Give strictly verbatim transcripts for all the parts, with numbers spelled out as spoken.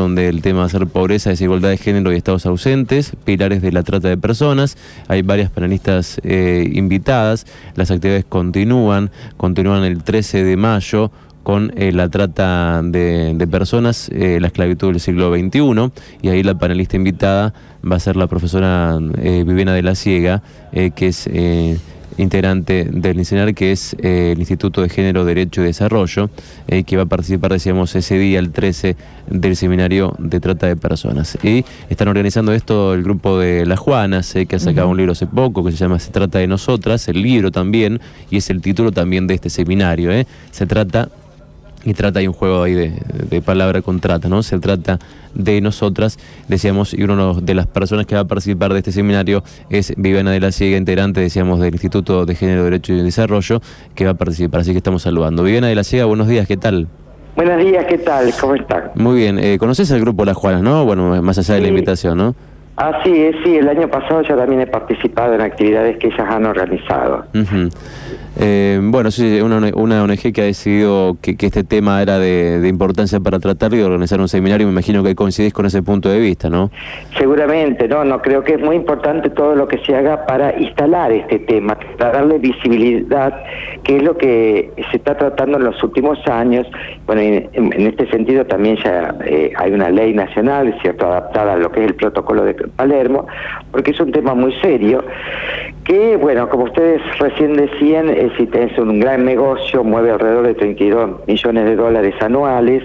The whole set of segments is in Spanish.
donde el tema va a ser pobreza, desigualdad de género y estados ausentes, pilares de la trata de personas. Hay varias panelistas eh, invitadas. Las actividades continúan, continúan el trece de mayo con eh, la trata de, de personas, eh, la esclavitud del siglo veintiuno, y ahí la panelista invitada va a ser la profesora eh, Viviana de la Siega, eh, que es eh, integrante del INSENAR, que es eh, el Instituto de Género, Derecho y Desarrollo, eh, que va a participar, decíamos, ese día, el trece, del seminario de trata de personas. Y están organizando esto el grupo de Las Juanas, eh, que ha sacado uh-huh. un libro hace poco que se llama Se trata de nosotras, el libro también, y es el título también de este seminario, eh. Se trata... Y trata, hay un juego ahí de, de palabra con trata, ¿no? Se trata de nosotras, decíamos, y una de las personas que va a participar de este seminario es Viviana de la Siega, integrante, decíamos, del Instituto de Género, Derecho y Desarrollo, que va a participar, así que estamos saludando. Viviana de la Siega, buenos días, ¿qué tal? Buenos días, ¿qué tal? ¿Cómo están? Muy bien, eh, ¿conoces al grupo Las Juanas, no? Bueno, más allá de sí. la invitación, ¿no? Así es, sí, el año pasado yo también he participado en actividades que ellas han organizado. Uh-huh. Eh, bueno, sí, una, una O N G que ha decidido que, que este tema era de, de importancia para tratarlo y organizar un seminario. Me imagino que coincidís con ese punto de vista, ¿no? Seguramente, no, no creo que es muy importante todo lo que se haga para instalar este tema, para darle visibilidad, que es lo que se está tratando en los últimos años. Bueno, en, en este sentido también ya eh, hay una ley nacional, cierto, adaptada a lo que es el protocolo de Palermo, porque es un tema muy serio, que, bueno, como ustedes recién decían, eh, si tenés un gran negocio, mueve alrededor de treinta y dos millones de dólares anuales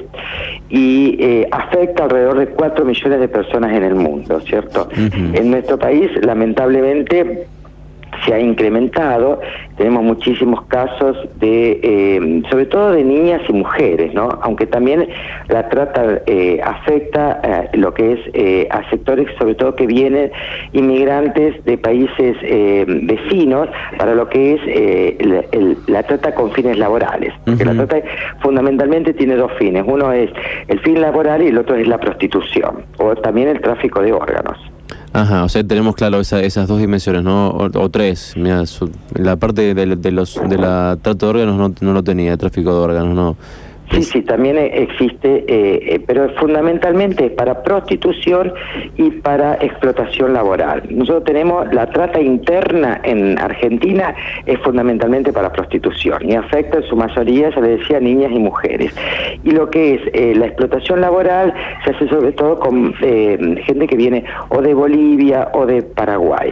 y eh, afecta alrededor de cuatro millones de personas en el mundo, ¿cierto? Uh-huh. En nuestro país, lamentablemente, se ha incrementado, tenemos muchísimos casos de, eh, sobre todo de niñas y mujeres, ¿no? Aunque también la trata eh, afecta eh, lo que es eh, a sectores, sobre todo que vienen inmigrantes de países eh, vecinos, para lo que es eh, el, el, la trata con fines laborales. Porque uh-huh. la trata fundamentalmente tiene dos fines, uno es el fin laboral y el otro es la prostitución, o también el tráfico de órganos. Ajá, o sea, tenemos claro esa, esas dos dimensiones, ¿no? O, o tres. Mira, su, la parte de, de los de la trata de órganos no, no lo tenía, tráfico de órganos, no. Sí, sí, también existe, eh, pero fundamentalmente es para prostitución y para explotación laboral. Nosotros tenemos la trata interna en Argentina, es fundamentalmente para prostitución y afecta en su mayoría, ya le decía, niñas y mujeres. Y lo que es eh, la explotación laboral se hace sobre todo con eh, gente que viene o de Bolivia o de Paraguay.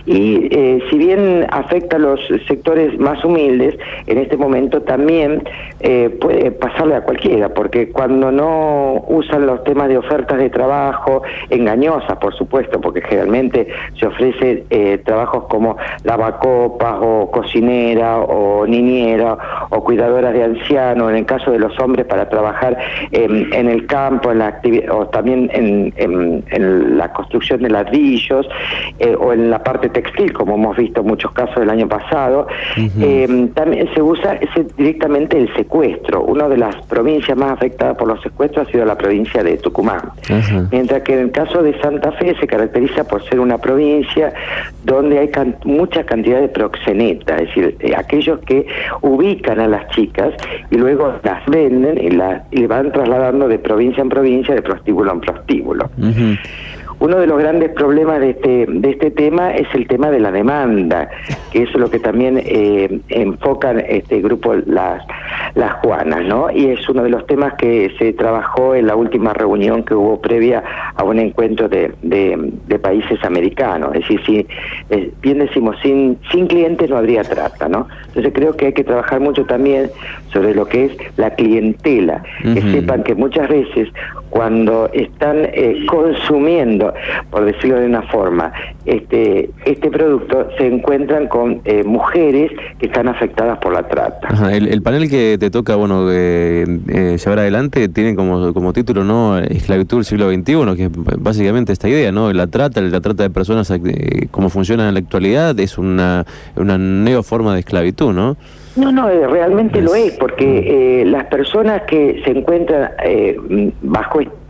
Y eh, si bien afecta a los sectores más humildes, en este momento también eh, puede pasar a cualquiera, porque cuando no usan los temas de ofertas de trabajo, engañosas por supuesto, porque generalmente se ofrece eh, trabajos como lavacopas o cocinera o niñera o cuidadora de ancianos, en el caso de los hombres para trabajar eh, en el campo, en la actividad, o también en, en, en la construcción de ladrillos eh, o en la parte textil, como hemos visto muchos casos del año pasado. Uh-huh. eh, también se usa ese, directamente el secuestro. Uno de las provincia más afectada por los secuestros ha sido la provincia de Tucumán. Uh-huh. Mientras que en el caso de Santa Fe se caracteriza por ser una provincia donde hay can mucha cantidad de proxenetas, es decir, eh, aquellos que ubican a las chicas y luego las venden y, la, y van trasladando de provincia en provincia, de prostíbulo en prostíbulo. Uh-huh. Uno de los grandes problemas de este de este tema es el tema de la demanda, que es lo que también eh, enfocan este grupo las las Juanas, ¿no? Y es uno de los temas que se trabajó en la última reunión que hubo previa a un encuentro de, de, de países americanos. Es decir, si eh, bien decimos, sin sin clientes no habría trata, ¿no? Entonces creo que hay que trabajar mucho también sobre lo que es la clientela, uh-huh. que sepan que muchas veces cuando están eh, consumiendo, por decirlo de una forma, este este producto, se encuentran con eh, mujeres que están afectadas por la trata. Ajá, el, el panel que te toca, bueno, eh, eh, llevar adelante tiene como, como título, ¿no?, Esclavitud del siglo veintiuno, que es básicamente esta idea, ¿no? La trata, la trata de personas, eh, como funciona en la actualidad, es una, una neoforma de esclavitud, ¿no? No, no, realmente es... lo es, porque eh, las personas que se encuentran eh, bajo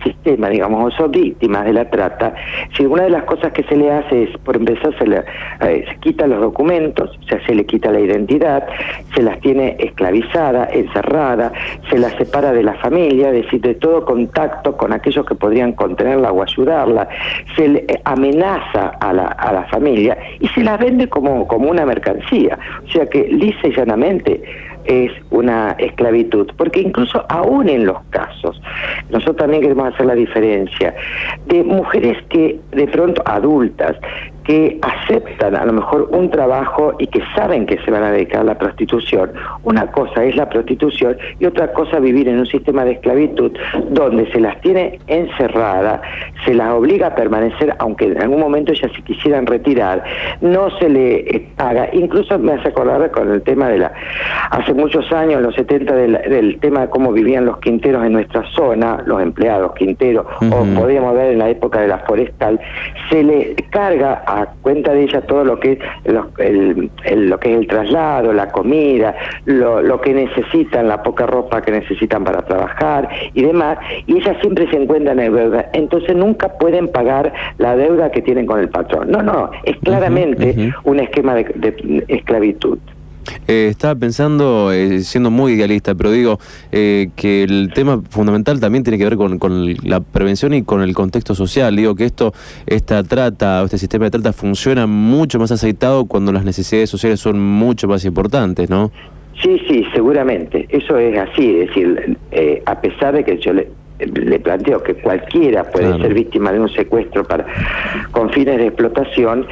sistema, digamos, o son víctimas de la trata, si una de las cosas que se le hace es, por empezar, se le eh, se quita los documentos, o sea, se le quita la identidad, se las tiene esclavizadas, encerradas, se las separa de la familia, es decir, de todo contacto con aquellos que podrían contenerla o ayudarla, se le amenaza a la, a la familia y se las vende como, como una mercancía. O sea que lisa y llanamente es una esclavitud, porque incluso aún en los casos, nosotros también queremos hacer la diferencia, de mujeres que de pronto adultas, que aceptan a lo mejor un trabajo y que saben que se van a dedicar a la prostitución. Una cosa es la prostitución y otra cosa vivir en un sistema de esclavitud donde se las tiene encerradas, se las obliga a permanecer, aunque en algún momento ellas se quisieran retirar, no se le paga. Incluso me hace acordar con el tema de la, hace muchos años, en los setenta, del, del tema de cómo vivían los quinteros en nuestra zona, los empleados quinteros, uh-huh. o podríamos ver en la época de la forestal, se le carga a cuenta de ella todo lo que es lo, el, el, lo que es el traslado, la comida, lo, lo que necesitan, la poca ropa que necesitan para trabajar y demás, y ellas siempre se encuentran en deuda, entonces nunca pueden pagar la deuda que tienen con el patrón. No, no, es claramente uh-huh, uh-huh. un esquema de, de esclavitud. Eh, estaba pensando, eh, siendo muy idealista, pero digo eh, que el tema fundamental también tiene que ver con, con la prevención y con el contexto social. Digo que esto, esta trata, este sistema de trata funciona mucho más aceitado cuando las necesidades sociales son mucho más importantes, ¿no? Sí, sí, seguramente. Eso es así. Es decir, eh, a pesar de que yo le... le planteo que cualquiera puede claro. ser víctima de un secuestro para con fines de explotación,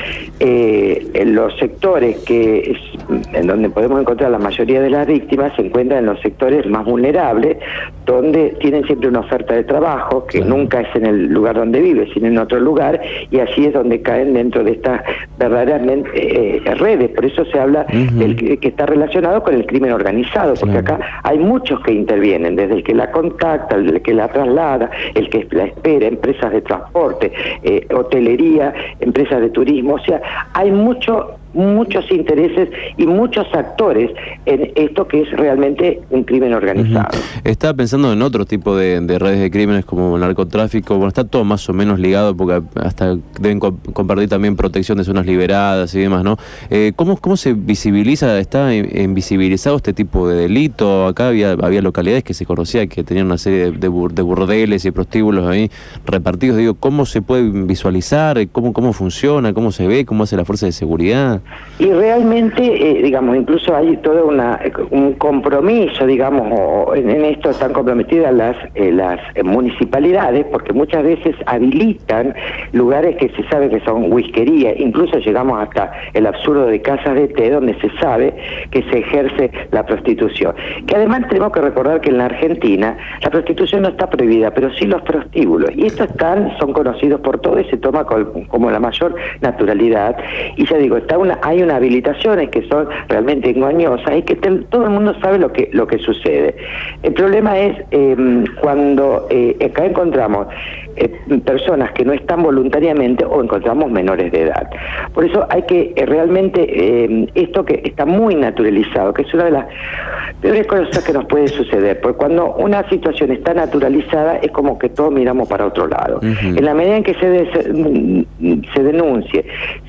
eh, en los sectores que es, en donde podemos encontrar la mayoría de las víctimas se encuentran en los sectores más vulnerables, donde tienen siempre una oferta de trabajo que claro. nunca es en el lugar donde vive, sino en otro lugar, y así es donde caen dentro de estas verdaderamente eh, redes. Por eso se habla uh-huh. del que, que está relacionado con el crimen organizado, porque claro. acá hay muchos que intervienen, desde el que la contacta, el que la traslada, el que la espera, empresas de transporte, eh, hotelería, empresas de turismo, o sea, hay mucho muchos intereses y muchos actores en esto que es realmente un crimen organizado. Uh-huh. Estaba pensando en otro tipo de, de redes de crímenes como el narcotráfico. Bueno, está todo más o menos ligado porque hasta deben co compartir también protección de zonas liberadas y demás, ¿no? Eh, ¿cómo, ¿Cómo se visibiliza, está invisibilizado este tipo de delito? Acá había, había localidades que se conocía que tenían una serie de, de, bur de burdeles y prostíbulos ahí repartidos. Digo, ¿cómo se puede visualizar? ¿Cómo, cómo funciona? ¿Cómo se ve? ¿Cómo hace la fuerza de seguridad? Y realmente, eh, digamos, incluso hay todo una, un compromiso, digamos, o en, en esto están comprometidas las, eh, las municipalidades, porque muchas veces habilitan lugares que se sabe que son whiskerías, incluso llegamos hasta el absurdo de casas de té, donde se sabe que se ejerce la prostitución. Que además tenemos que recordar que en la Argentina la prostitución no está prohibida, pero sí los prostíbulos, y estos están, son conocidos por todo y se toma con, como la mayor naturalidad, y ya digo, está una hay unas habilitaciones que son realmente engañosas y que te, todo el mundo sabe lo que lo que sucede. El problema es eh, cuando eh, acá encontramos eh, personas que no están voluntariamente o encontramos menores de edad. Por eso hay que eh, realmente eh, esto que está muy naturalizado, que es una de las peores cosas que nos puede suceder, porque cuando una situación está naturalizada es como que todos miramos para otro lado. Uh-huh. En la medida en que se, de, se denuncie,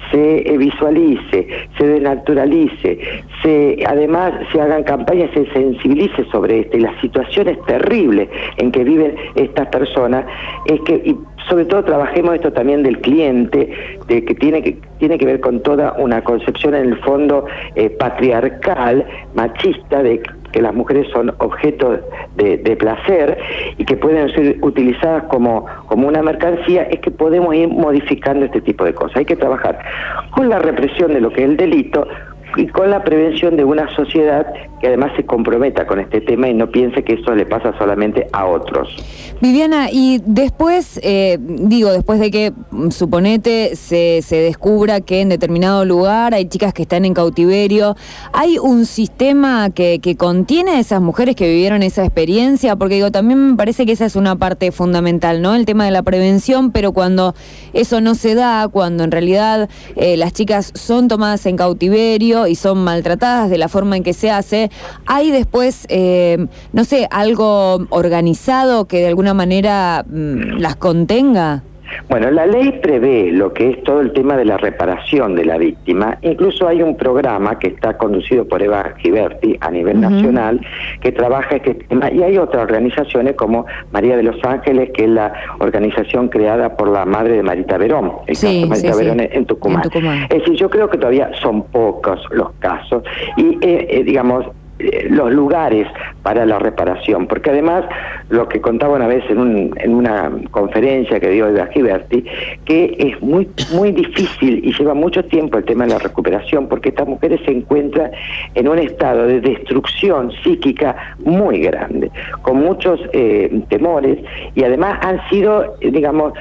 se visualice, se denaturalice, se además se hagan campañas, se sensibilice sobre esto y las situaciones terribles en que viven estas personas, es que y sobre todo trabajemos esto también del cliente, de que tiene que tiene que ver con toda una concepción en el fondo eh, patriarcal, machista, de que las mujeres son objetos de, de placer y que pueden ser utilizadas como, como una mercancía, es que podemos ir modificando este tipo de cosas. Hay que trabajar con la represión de lo que es el delito y con la prevención de una sociedad que además se comprometa con este tema y no piense que eso le pasa solamente a otros. Viviana, y después, eh, digo, después de que, suponete, se, se descubra que en determinado lugar hay chicas que están en cautiverio, ¿hay un sistema que, que contiene a esas mujeres que vivieron esa experiencia? Porque digo, también me parece que esa es una parte fundamental, ¿no? El tema de la prevención, pero cuando eso no se da, cuando en realidad eh, las chicas son tomadas en cautiverio y son maltratadas de la forma en que se hace, fuerte. ¿Hay después, eh, no sé, algo organizado que de alguna manera mmm, las contenga? Bueno, la ley prevé lo que es todo el tema de la reparación de la víctima. Incluso hay un programa que está conducido por Eva Giberti a nivel uh-huh. nacional que trabaja este tema, y hay otras organizaciones como María de los Ángeles, que es la organización creada por la madre de Marita Verón, el sí, caso de Marita sí, Verón sí. En, Tucumán. en Tucumán. Es decir, yo creo que todavía son pocos los casos y, eh, eh, digamos, los lugares para la reparación, porque además lo que contaba una vez en, un, en una conferencia que dio Eva Giberti, que es muy muy difícil y lleva mucho tiempo el tema de la recuperación, porque estas mujeres se encuentran en un estado de destrucción psíquica muy grande, con muchos eh, temores, y además han sido, digamos,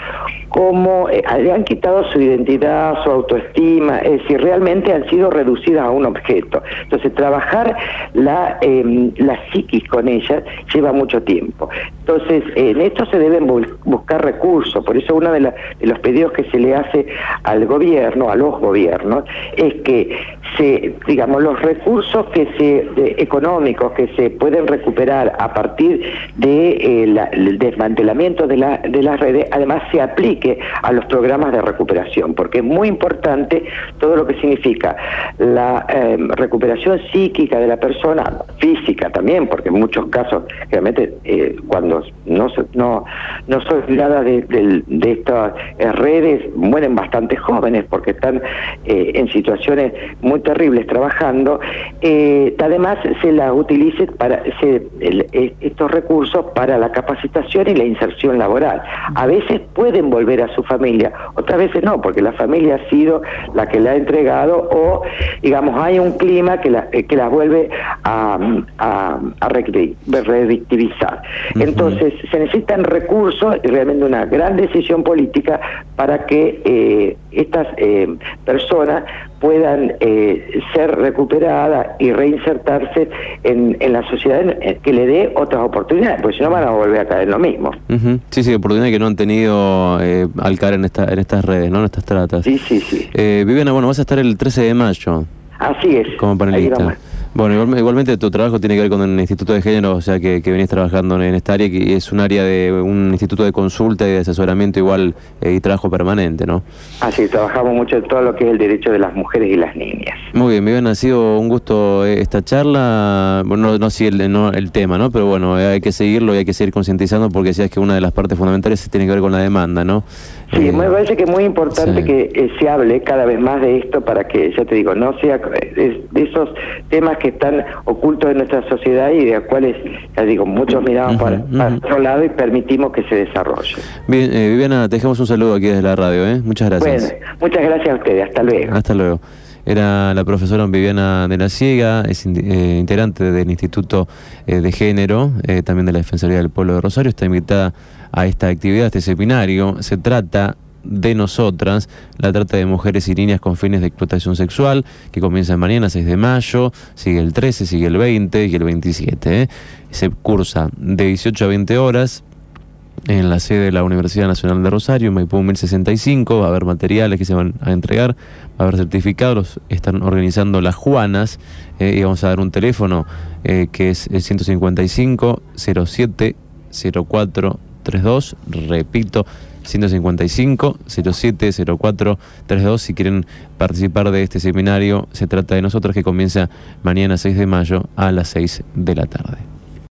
como eh, le han quitado su identidad, su autoestima, es decir, realmente han sido reducidas a un objeto. Entonces, trabajar la, eh, la psiquis con ellas lleva mucho tiempo. Entonces, eh, en esto se deben bu buscar recursos. Por eso uno de, la, de los pedidos que se le hace al gobierno, a los gobiernos, es que se, digamos, los recursos que se de, económicos que se pueden recuperar a partir de, eh, la, el desmantelamiento de, la, de las redes, además se aplique a los programas de recuperación, porque es muy importante todo lo que significa la eh, recuperación psíquica de la persona, física también, porque en muchos casos realmente eh, cuando no no no son ligadas de, de, de estas eh, redes, mueren bastante jóvenes porque están eh, en situaciones muy terribles trabajando. Eh, además se la utilice para se, el, estos recursos para la capacitación y la inserción laboral. A veces pueden volver a su familia, otras veces no, porque la familia ha sido la que la ha entregado, o digamos hay un clima que la, que las vuelve a, a, a revictimizar. Uh-huh. Entonces se necesitan recursos y realmente una gran decisión política para que eh, estas eh, personas puedan eh, ser recuperadas y reinsertarse en, en la sociedad, en, que le dé otras oportunidades, porque si no van a volver a caer en lo mismo. Uh-huh. Sí, sí, oportunidades que no han tenido eh, al caer en, esta, en estas redes, ¿no? En estas tratas. Sí, sí, sí. Eh, Viviana, bueno, vas a estar el trece de mayo. Así es. Como panelista. Bueno, igual, igualmente tu trabajo tiene que ver con el Instituto de Género, o sea que, que venís trabajando en esta área, que es un área de un instituto de consulta y de asesoramiento igual eh, y trabajo permanente, ¿no? Así, trabajamos mucho en todo lo que es el derecho de las mujeres y las niñas. Muy bien, Viviana, ha sido un gusto eh, esta charla, bueno, no, no sí el, no, el tema, ¿no? Pero bueno, eh, hay que seguirlo y hay que seguir concientizando, porque decías que una de las partes fundamentales tiene que ver con la demanda, ¿no? Sí, eh, me parece que es muy importante sí. que eh, se hable cada vez más de esto para que, ya te digo, no sea de, de esos temas que están ocultos en nuestra sociedad y de los cuales, ya digo, muchos miramos uh-huh, para, uh-huh. para otro lado y permitimos que se desarrolle. Bien, eh, Viviana, te dejamos un saludo aquí desde la radio, ¿eh? Muchas gracias. Bueno, muchas gracias a ustedes, hasta luego. Hasta luego. Era la profesora Viviana de la Ciega, es eh, integrante del Instituto eh, de Género, eh, también de la Defensoría del Pueblo de Rosario, está invitada a esta actividad, a este seminario. Se trata de nosotras, la trata de mujeres y niñas con fines de explotación sexual, que comienza mañana, seis de mayo, sigue el trece, sigue el veinte y el veintisiete. ¿eh? Se cursa de dieciocho a veinte horas en la sede de la Universidad Nacional de Rosario, Maipú mil sesenta y cinco. Va a haber materiales que se van a entregar, va a haber certificados, los están organizando las Juanas, eh, y vamos a dar un teléfono eh, que es el ciento cincuenta y cinco, cero siete, cero cuatro treinta y dos, repito, ciento cincuenta y cinco, cero siete, cero cuatro treinta y dos, si quieren participar de este seminario. Se trata de nosotros, que comienza mañana seis de mayo a las seis de la tarde.